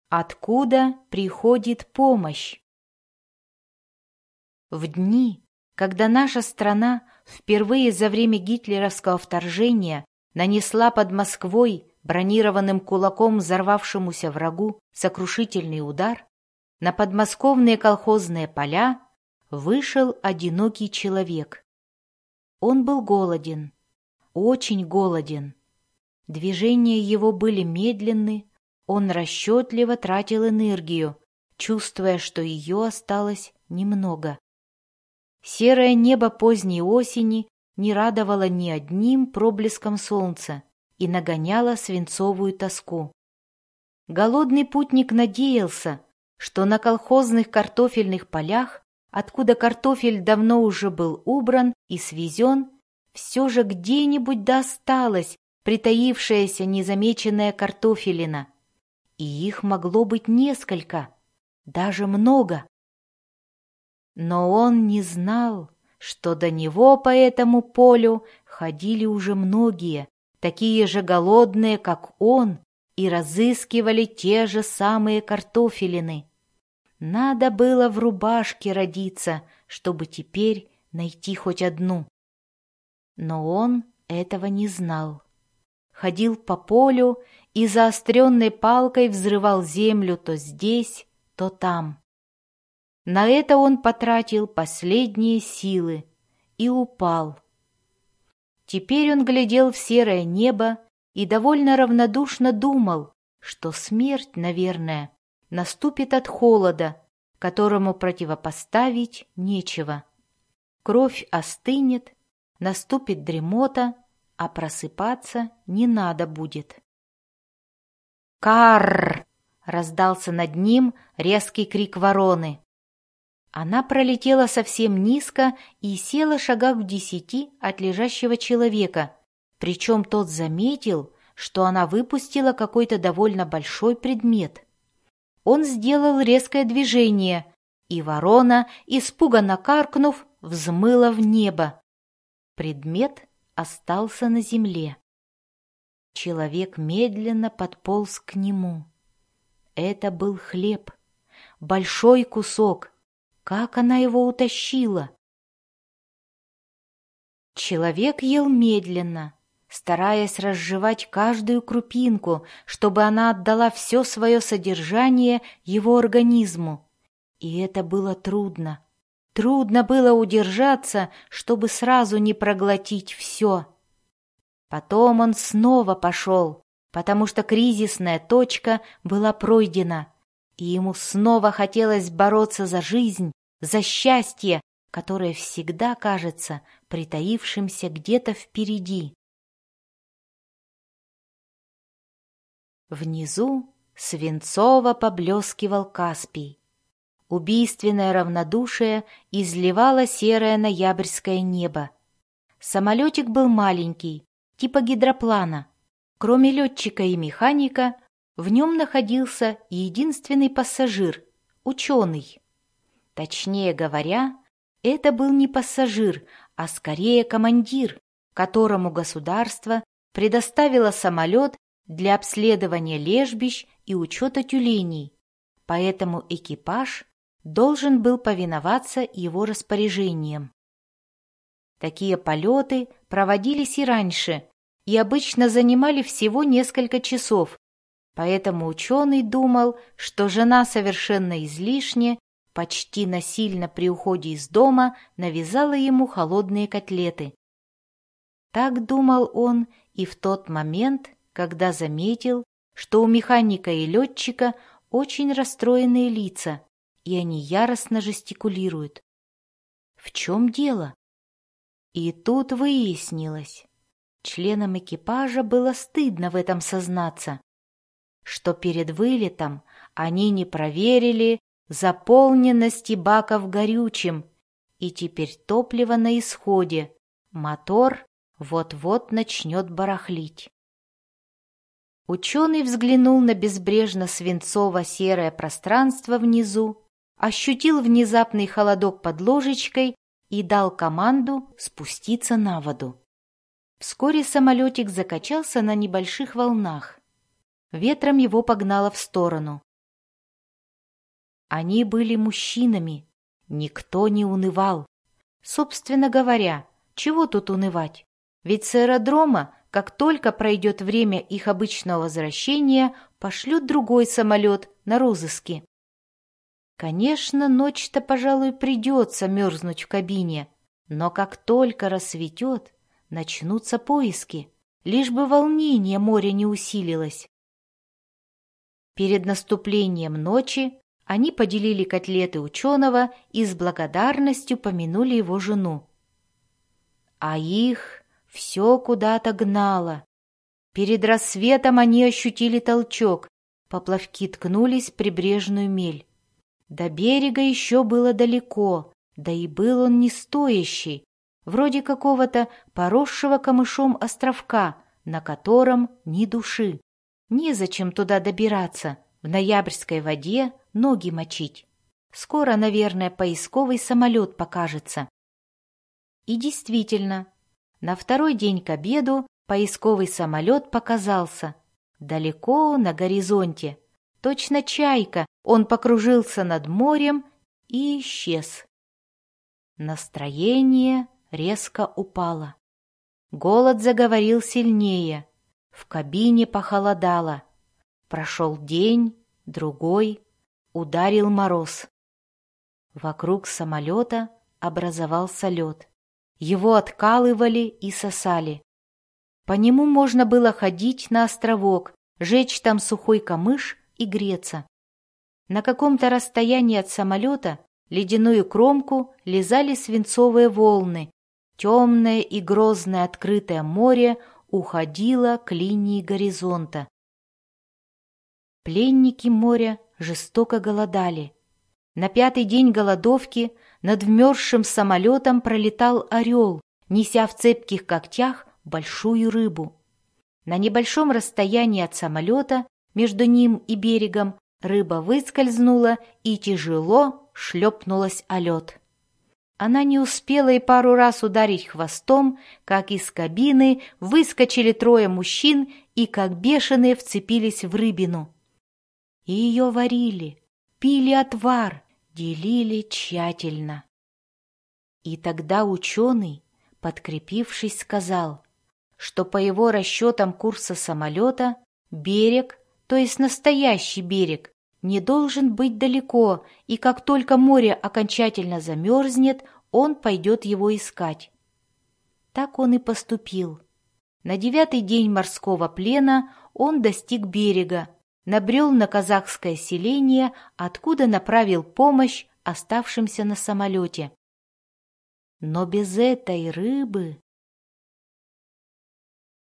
Откуда приходит помощь? В дни, когда наша страна впервые за время гитлеровского вторжения нанесла под Москвой бронированным кулаком взорвавшемуся врагу сокрушительный удар, на подмосковные колхозные поля вышел одинокий человек. Он был голоден, очень голоден. Движения его были медленны, он расчетливо тратил энергию, чувствуя, что ее осталось немного. Серое небо поздней осени не радовало ни одним проблеском солнца и нагоняло свинцовую тоску. Голодный путник надеялся, что на колхозных картофельных полях, откуда картофель давно уже был убран и свезен, все же где-нибудь да осталась притаившаяся незамеченная картофелина. И их могло быть несколько, даже много. Но он не знал, что до него по этому полю ходили уже многие, такие же голодные, как он, и разыскивали те же самые картофелины. Надо было в рубашке родиться, чтобы теперь найти хоть одну. Но он этого не знал. Ходил по полю и заостренной палкой взрывал землю то здесь, то там. На это он потратил последние силы и упал. Теперь он глядел в серое небо и довольно равнодушно думал, что смерть, наверное, наступит от холода, которому противопоставить нечего. Кровь остынет, наступит дремота, а просыпаться не надо будет. «Карр!» — раздался над ним резкий крик вороны. Она пролетела совсем низко и села шагах в 10 от лежащего человека, причем тот заметил, что она выпустила какой-то довольно большой предмет. Он сделал резкое движение, и ворона, испуганно каркнув, взмыла в небо. Предмет остался на земле. Человек медленно подполз к нему. Это был хлеб, большой кусок. Как она его утащила? Человек ел медленно, стараясь разжевать каждую крупинку, чтобы она отдала все свое содержание его организму. И это было трудно. Трудно было удержаться, чтобы сразу не проглотить все. Потом он снова пошел, потому что кризисная точка была пройдена, и ему снова хотелось бороться за жизнь, за счастье, которое всегда кажется притаившимся где-то впереди. Внизу свинцово поблескивал Каспий. Убийственное равнодушие изливало серое ноябрьское небо. Самолетик был маленький, типа гидроплана. Кроме летчика и механика, в нем находился единственный пассажир — ученый. Точнее говоря, это был не пассажир, а скорее командир, которому государство предоставило самолет для обследования лежбищ и учета тюленей, поэтому экипаж должен был повиноваться его распоряжениям. Такие полеты проводились и раньше, и обычно занимали всего несколько часов, поэтому ученый думал, что жена совершенно излишне, почти насильно при уходе из дома навязала ему холодные котлеты. Так думал он и в тот момент, когда заметил, что у механика и летчика очень расстроенные лица, и они яростно жестикулируют. В чем дело? И тут выяснилось, членам экипажа было стыдно в этом сознаться, что перед вылетом они не проверили заполненности баков горючим, и теперь топливо на исходе, мотор вот-вот начнет барахлить. Ученый взглянул на безбрежно свинцово-серое пространство внизу, ощутил внезапный холодок под ложечкой и дал команду спуститься на воду. Вскоре самолетик закачался на небольших волнах. Ветром его погнало в сторону. Они были мужчинами. Никто не унывал. Собственно говоря, чего тут унывать? Ведь с аэродрома, как только пройдет время их обычного возвращения, пошлют другой самолет на розыски. Конечно, ночь-то, пожалуй, придется мерзнуть в кабине, но как только рассветет, начнутся поиски, лишь бы волнение моря не усилилось. Перед наступлением ночи они поделили котлеты ученого и с благодарностью помянули его жену. А их все куда-то гнало. Перед рассветом они ощутили толчок, поплавки ткнулись в прибрежную мель. До берега еще было далеко, да и был он не стоящий, вроде какого-то поросшего камышом островка, на котором ни души. Незачем туда добираться, в ноябрьской воде ноги мочить. Скоро, наверное, поисковый самолет покажется. И действительно, на второй день к обеду поисковый самолет показался. Далеко на горизонте, точно чайка, он покружился над морем и исчез. Настроение резко упало. Голод заговорил сильнее. В кабине похолодало. Прошел день, другой, ударил мороз. Вокруг самолета образовался лед. Его откалывали и сосали. По нему можно было ходить на островок, жечь там сухой камыш и греться. На каком-то расстоянии от самолета ледяную кромку лизали свинцовые волны. Темное и грозное открытое море уходило к линии горизонта. Пленники моря жестоко голодали. На пятый день голодовки над вмерзшим самолетом пролетал орел, неся в цепких когтях большую рыбу. На небольшом расстоянии от самолета, между ним и берегом, рыба выскользнула и тяжело шлепнулась о лед. Она не успела и пару раз ударить хвостом, как из кабины выскочили трое мужчин и, как бешеные, вцепились в рыбину. И ее варили, пили отвар, делили тщательно. И тогда ученый, подкрепившись, сказал, что по его расчетам курса самолета берег, то есть настоящий берег, не должен быть далеко, и как только море окончательно замерзнет, он пойдет его искать. Так он и поступил. На 9-й день морского плена он достиг берега, набрел на казахское селение, откуда направил помощь оставшимся на самолете. Но без этой рыбы